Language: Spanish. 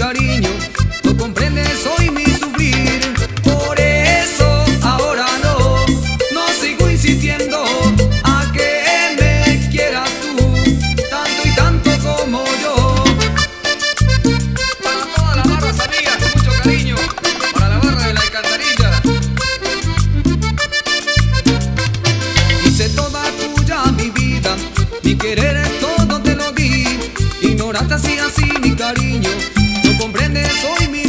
cariño, no comprendes hoy mi sufrir. Por eso ahora no sigo insistiendo a que me quieras tú, tanto y tanto como yo. Para todas las barras amigas con mucho cariño, para la barra de la alcantarilla. Hice toda tuya mi vida, mi querer todo te lo di. Ignoraste así mi cariño, no comprendes hoy mi